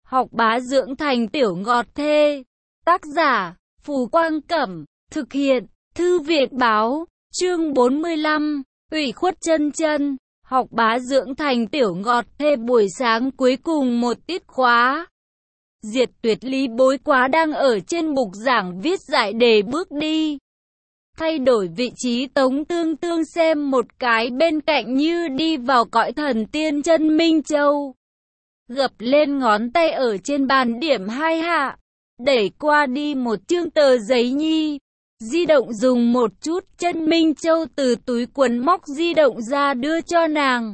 học bá dưỡng thành tiểu ngọt thê. Tác giả, Phù Quang Cẩm, thực hiện, Thư viện Báo, chương 45, ủy khuất chân chân, học bá dưỡng thành tiểu ngọt thê buổi sáng cuối cùng một tiết khóa. Diệt Tuyệt Lý bối quá đang ở trên bục giảng viết giải đề bước đi. Thay đổi vị trí Tống Tương Tương xem một cái bên cạnh như đi vào cõi thần tiên chân Minh Châu. Gập lên ngón tay ở trên bàn điểm 2 hạ. Đẩy qua đi một chương tờ giấy nhi. Di động dùng một chút, chân Minh Châu từ túi quần móc di động ra đưa cho nàng.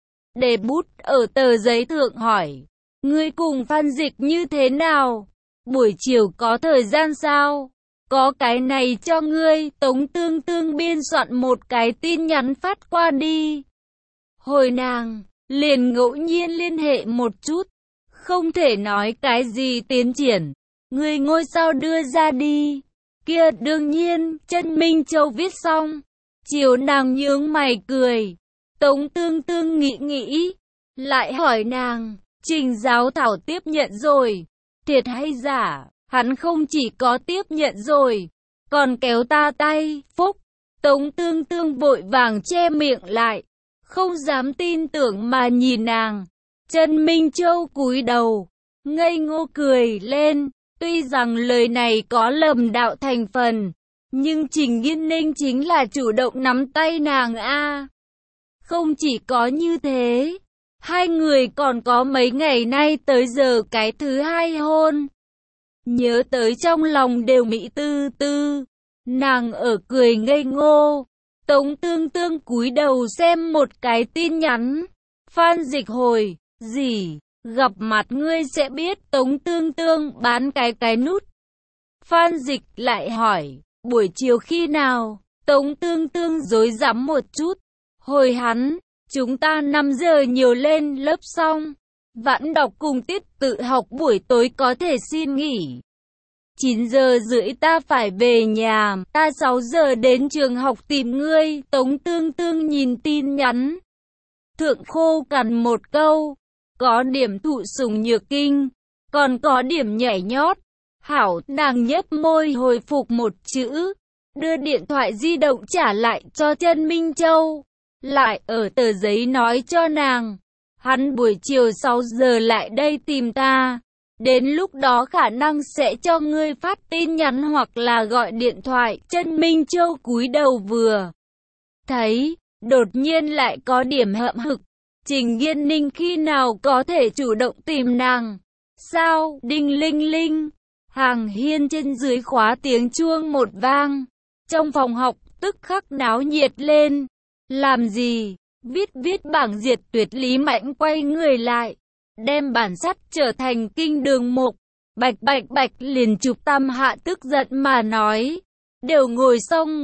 Để bút ở tờ giấy thượng hỏi. Ngươi cùng Phan Dịch như thế nào? Buổi chiều có thời gian sao? Có cái này cho ngươi. Tống Tương Tương biên soạn một cái tin nhắn phát qua đi. Hồi nàng liền ngẫu nhiên liên hệ một chút. Không thể nói cái gì tiến triển. Ngươi ngôi sao đưa ra đi. Kia đương nhiên, chân Minh Châu viết xong. Chiều nàng nhướng mày cười. Tống Tương Tương nghĩ. Lại hỏi nàng, Trình Giáo Thảo tiếp nhận rồi. Thiệt hay giả? Hắn không chỉ có tiếp nhận rồi, còn kéo ta tay, phúc. Tống Tương Tương vội vàng che miệng lại, không dám tin tưởng mà nhìn nàng. Chân Minh Châu cúi đầu, ngây ngô cười lên. Tuy rằng lời này có lầm đạo thành phần, nhưng Trình Nghiên Ninh chính là chủ động nắm tay nàng a. Không chỉ có như thế, hai người còn có mấy ngày nay tới giờ cái thứ hai hôn. Nhớ tới trong lòng đều mỹ tư tư. Nàng ở cười ngây ngô. Tống Tương Tương cúi đầu xem một cái tin nhắn. Phan Dịch hồi, gì? Gặp mặt ngươi sẽ biết. Tống Tương Tương bán cái nút. Phan Dịch lại hỏi, buổi chiều khi nào? Tống Tương Tương rối rắm một chút. Hồi hắn, chúng ta 5 giờ nhiều lên lớp xong. Vãn đọc cùng tiết tự học buổi tối có thể xin nghỉ. 9 giờ rưỡi ta phải về nhà, ta 6 giờ đến trường học tìm ngươi. Tống Tương Tương nhìn tin nhắn. Thượng khô cằn một câu. Có điểm thụ sủng nhược kinh, còn có điểm nhảy nhót. Hảo, nàng nhếch môi hồi phục một chữ. Đưa điện thoại di động trả lại cho chân Minh Châu. Lại ở tờ giấy nói cho nàng. Hắn buổi chiều 6 giờ lại đây tìm ta. Đến lúc đó khả năng sẽ cho ngươi phát tin nhắn hoặc là gọi điện thoại. Chân Minh Châu cúi đầu vừa thấy, đột nhiên lại có điểm hậm hực. Trình Nghiên Ninh khi nào có thể chủ động tìm nàng? Sao? Đinh linh linh. Hàng hiên trên dưới khóa tiếng chuông một vang. Trong phòng học tức khắc náo nhiệt lên. Làm gì? Viết bảng Diệt Tuyệt Lý Mạnh quay người lại. Đem bản sắt trở thành kinh đường mục. Bạch liền chụp tam hạ tức giận mà nói. Đều ngồi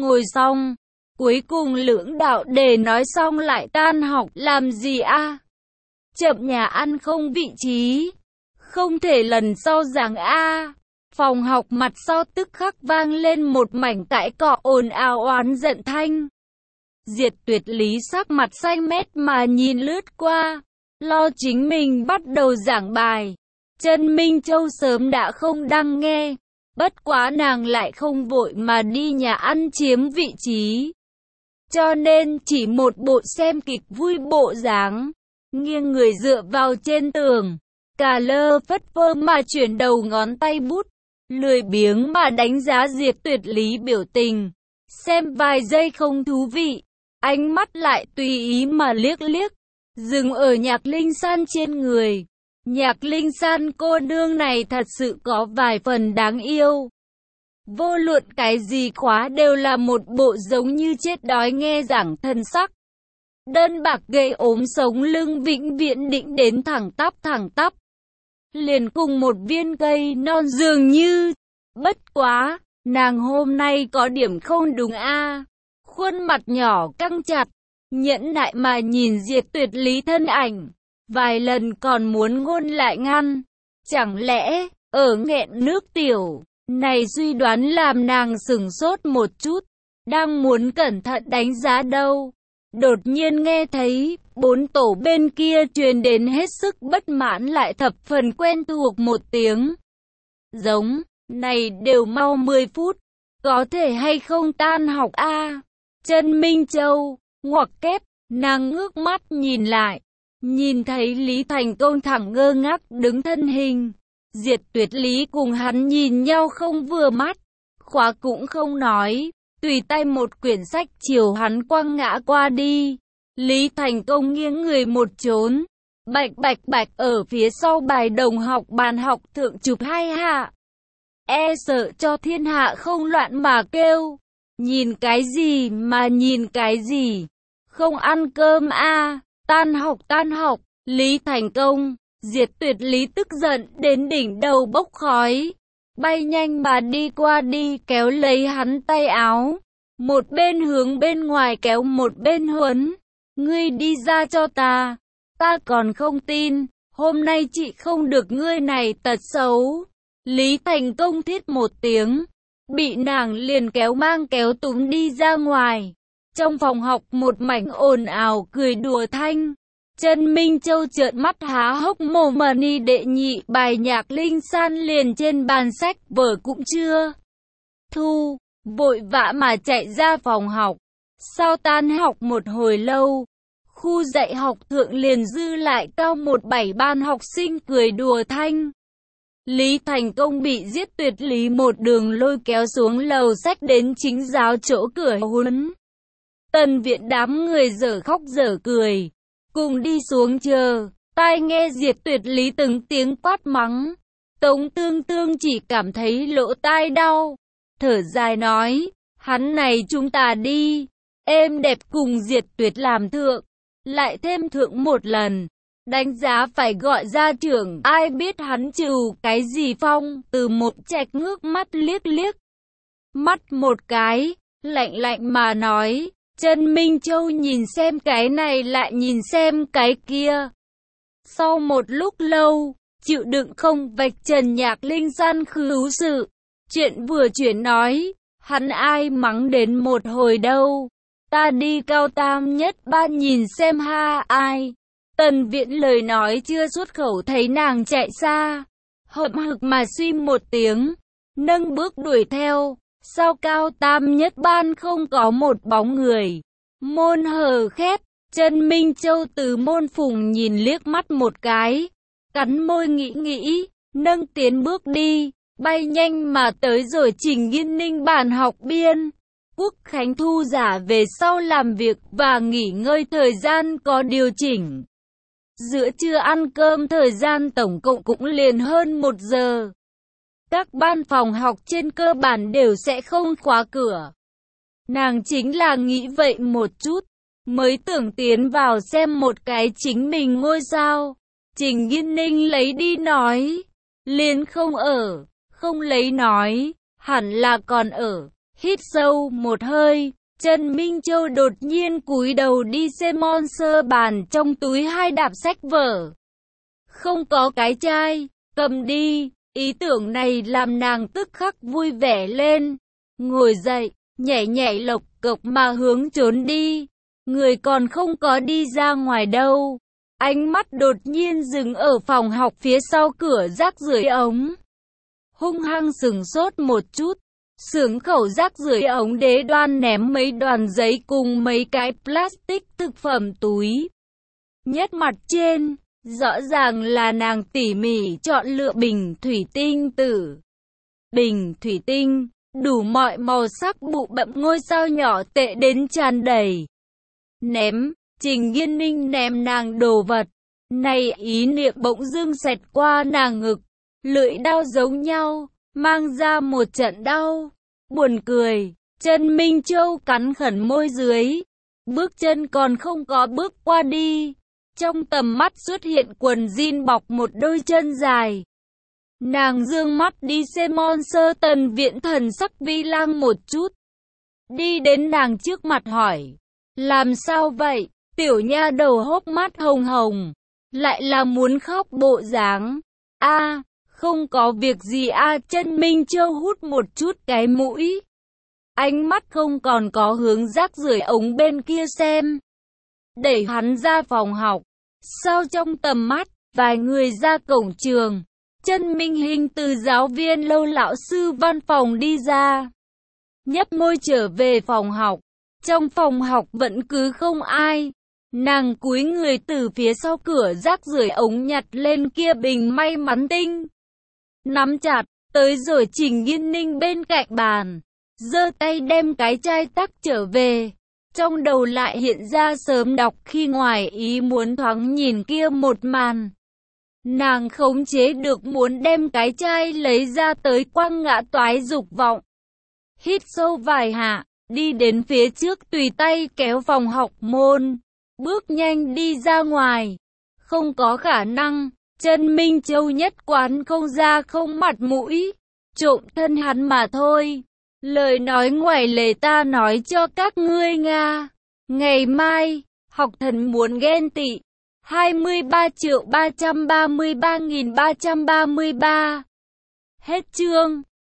xong. Cuối cùng lưỡng đạo đề nói xong lại tan học. Làm gì a? Chậm nhà ăn không vị trí. Không thể lần sau giảng a. Phòng học mặt sau tức khắc vang lên một mảnh cãi cọ ồn ào oán giận thanh. Diệt Tuyệt Lý sắc mặt xanh mét mà nhìn lướt qua. Lo chính mình bắt đầu giảng bài. Chân Minh Châu sớm đã không đang nghe. Bất quá nàng lại không vội mà đi nhà ăn chiếm vị trí. Cho nên chỉ một bộ xem kịch vui bộ dáng. Nghiêng người dựa vào trên tường. Cà lơ phất phơ mà chuyển đầu ngón tay bút. Lười biếng mà đánh giá Diệt Tuyệt Lý biểu tình. Xem vài giây không thú vị. Ánh mắt lại tùy ý mà liếc. Dừng ở Nhạc Linh San trên người. Nhạc Linh San cô nương này thật sự có vài phần đáng yêu. Vô luận cái gì khóa đều là một bộ giống như chết đói nghe giảng thân sắc. Đơn bạc gầy ốm sống lưng vĩnh viễn định đến thẳng tắp. Liền cùng một viên cây non dường như. Bất quá, nàng hôm nay có điểm không đúng a. Khuôn mặt nhỏ căng chặt. Nhẫn nại mà nhìn Diệt Tuyệt Lý thân ảnh. Vài lần còn muốn ngôn lại ngăn. Chẳng lẽ, ở nghẹn nước tiểu. Này suy đoán làm nàng sửng sốt một chút. Đang muốn cẩn thận đánh giá đâu. Đột nhiên nghe thấy, 4 tổ bên kia truyền đến hết sức bất mãn lại thập phần quen thuộc một tiếng. Giống, này đều mau 10 phút, có thể hay không tan học a? Trần Minh Châu, ngoặc kép, nàng ngước mắt nhìn lại, nhìn thấy Lý Thành Công thẳng ngơ ngác đứng thân hình. Diệt Tuyệt Lý cùng hắn nhìn nhau không vừa mắt, khóa cũng không nói, tùy tay một quyển sách chiều hắn quăng ngã qua đi. Lý Thành Công nghiêng người một chốn, bạch bạch bạch ở phía sau bài đồng học bàn học thượng chụp 2 hạ. E sợ cho thiên hạ không loạn mà kêu. Nhìn cái gì mà nhìn cái gì? Không ăn cơm a? Tan học, Lý Thành Công. Diệt Tuyệt Lý tức giận đến đỉnh đầu bốc khói, bay nhanh mà đi qua đi kéo lấy hắn tay áo, một bên hướng bên ngoài kéo một bên huấn. Ngươi đi ra cho ta còn không tin, hôm nay chị không được ngươi này tật xấu. Lý Thành Công thít một tiếng, bị nàng liền kéo mang kéo túm đi ra ngoài. Trong phòng học một mảnh ồn ào cười đùa thanh. Trần Minh Châu trợn mắt há hốc mồm mà ni đệ nhị bài nhạc Linh San liền trên bàn sách vở cũng chưa thu, vội vã mà chạy ra phòng học. Sau tan học một hồi lâu, khu dạy học thượng liền dư lại cao 17 ban học sinh cười đùa thanh. Lý Thành Công bị Diệt Tuyệt Lý một đường lôi kéo xuống lầu sách đến chính giáo chỗ cửa huấn. Tần viện đám người dở khóc dở cười, cùng đi xuống chờ, tai nghe Diệt Tuyệt Lý từng tiếng quát mắng. Tống Tương Tương chỉ cảm thấy lỗ tai đau, thở dài nói, hắn này chúng ta đi, êm đẹp cùng Diệt Tuyệt làm thượng, lại thêm thượng một lần, đánh giá phải gọi ra trưởng, ai biết hắn trừ cái gì phong. Từ một trạch ngước mắt liếc mắt một cái, lạnh lạnh mà nói. Trần Minh Châu nhìn xem cái này lại nhìn xem cái kia. Sau một lúc lâu, chịu đựng không vạch trần nhạc Linh San khứu sự. Chuyện vừa chuyển nói, hắn ai mắng đến một hồi đâu. Ta đi cao tam nhất ban nhìn xem ha ai. Tần viện lời nói chưa xuất khẩu thấy nàng chạy xa. Hậm hực mà suy một tiếng, nâng bước đuổi theo. Sao cao tam nhất ban không có một bóng người. Môn hờ khép, Trần Minh Châu từ môn phùng nhìn liếc mắt một cái, cắn môi nghĩ, nâng tiến bước đi, bay nhanh mà tới rồi Trình Nghiên Ninh bàn học biên. Quốc Khánh Thu giả về sau làm việc và nghỉ ngơi thời gian có điều chỉnh. Giữa trưa ăn cơm thời gian tổng cộng cũng liền hơn 1 giờ. Các ban phòng học trên cơ bản đều sẽ không khóa cửa. Nàng chính là nghĩ vậy một chút, mới tưởng tiến vào xem một cái chính mình ngôi sao. Trình Nghiên Ninh lấy đi nói, liền không ở, không lấy nói, hẳn là còn ở. Hít sâu một hơi, Trần Minh Châu đột nhiên cúi đầu đi xem monster bàn trong túi 2 đạp sách vở. Không có cái chai, cầm đi. Ý tưởng này làm nàng tức khắc vui vẻ lên, ngồi dậy, nhảy lộc cộc mà hướng trốn đi. Người còn không có đi ra ngoài đâu. Ánh mắt đột nhiên dừng ở phòng học phía sau cửa rác rưởi ống. Hung hăng sửng sốt một chút, xưởng khẩu rác rưởi ống đế đoan ném mấy đoàn giấy cùng mấy cái plastic thực phẩm túi. Nhất mặt trên, rõ ràng là nàng tỉ mỉ chọn lựa bình thủy tinh tử. Bình thủy tinh, đủ mọi màu sắc bụ bậm ngôi sao nhỏ tệ đến tràn đầy. Ném, Trình Nghiên Ninh ném nàng đồ vật. Này ý niệm bỗng dưng xẹt qua nàng ngực, lưỡi đao giống nhau, mang ra một trận đau. Buồn cười, Trần Minh Châu cắn khẩn môi dưới, bước chân còn không có bước qua đi. Trong tầm mắt xuất hiện quần jean bọc một đôi chân dài. Nàng dương mắt đi xem monster. Tần Viễn thần sắc vi lang một chút, đi đến nàng trước mặt hỏi, làm sao vậy? Tiểu nha đầu hốc mắt hồng hồng, lại là muốn khóc bộ dáng. A, không có việc gì a. Trần Minh Châu hút một chút cái mũi, ánh mắt không còn có hướng rác rưởi ống bên kia xem. đẩy hắn ra phòng học. Sau trong tầm mắt, vài người ra cổng trường. Chân Minh Hinh từ giáo viên Lâu lão sư văn phòng đi ra, nhấp môi trở về phòng học. Trong phòng học vẫn cứ không ai. Nàng cúi người từ phía sau cửa rác rưởi ống nhặt lên kia bình may mắn tinh. Nắm chặt, tới rồi Trình Nghiên Ninh bên cạnh bàn, giơ tay đem cái chai tắc trở về. Trong đầu lại hiện ra sớm đọc khi ngoài ý muốn thoáng nhìn kia một màn. Nàng khống chế được muốn đem cái chai lấy ra tới quăng ngã toái dục vọng. Hít sâu vài hạ, đi đến phía trước tùy tay kéo phòng học môn, bước nhanh đi ra ngoài. Không có khả năng, Chân Minh Châu nhất quán không ra không mặt mũi, trộm thân hắn mà thôi. Lời nói ngoài lề ta nói cho các ngươi Nga. Ngày mai, học thần muốn ghen tị. 23.333.333. Hết chương.